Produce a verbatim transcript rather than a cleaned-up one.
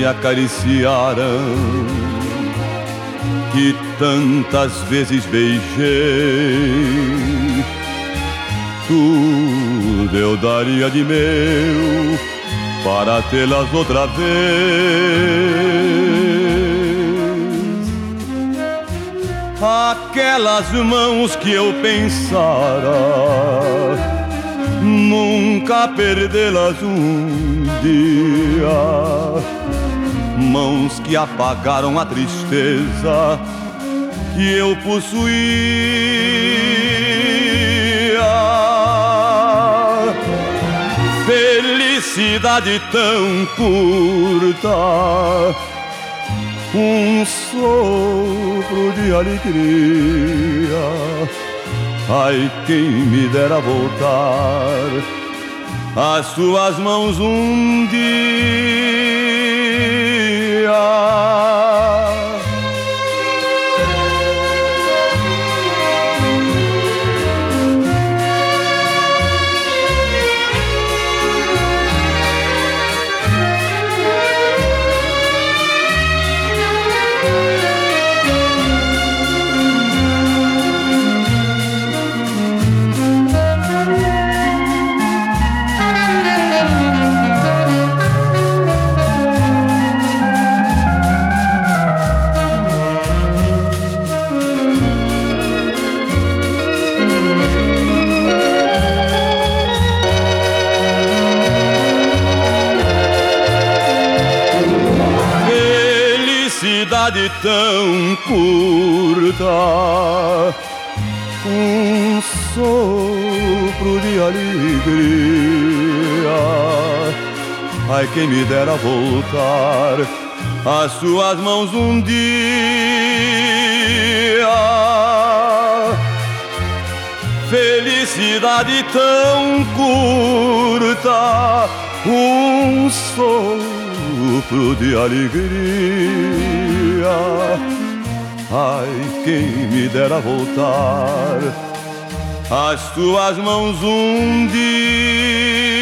me acariciaram, que tantas vezes beijei, tudo eu daria de meu para tê-las outra vez. Aquelas mãos que eu pensara nunca perdê-las um dia, mãos que apagaram a tristeza que eu possuía. Felicidade tão curta, um sopro de alegria. Ai, quem me dera voltar às suas mãos um dia. Felicidade tão curta, um sopro de alegria. Ai, quem me dera voltar às suas mãos um dia. Felicidade tão curta, um sopro de alegria. Ai, quem me dera voltar às tuas mãos um dia.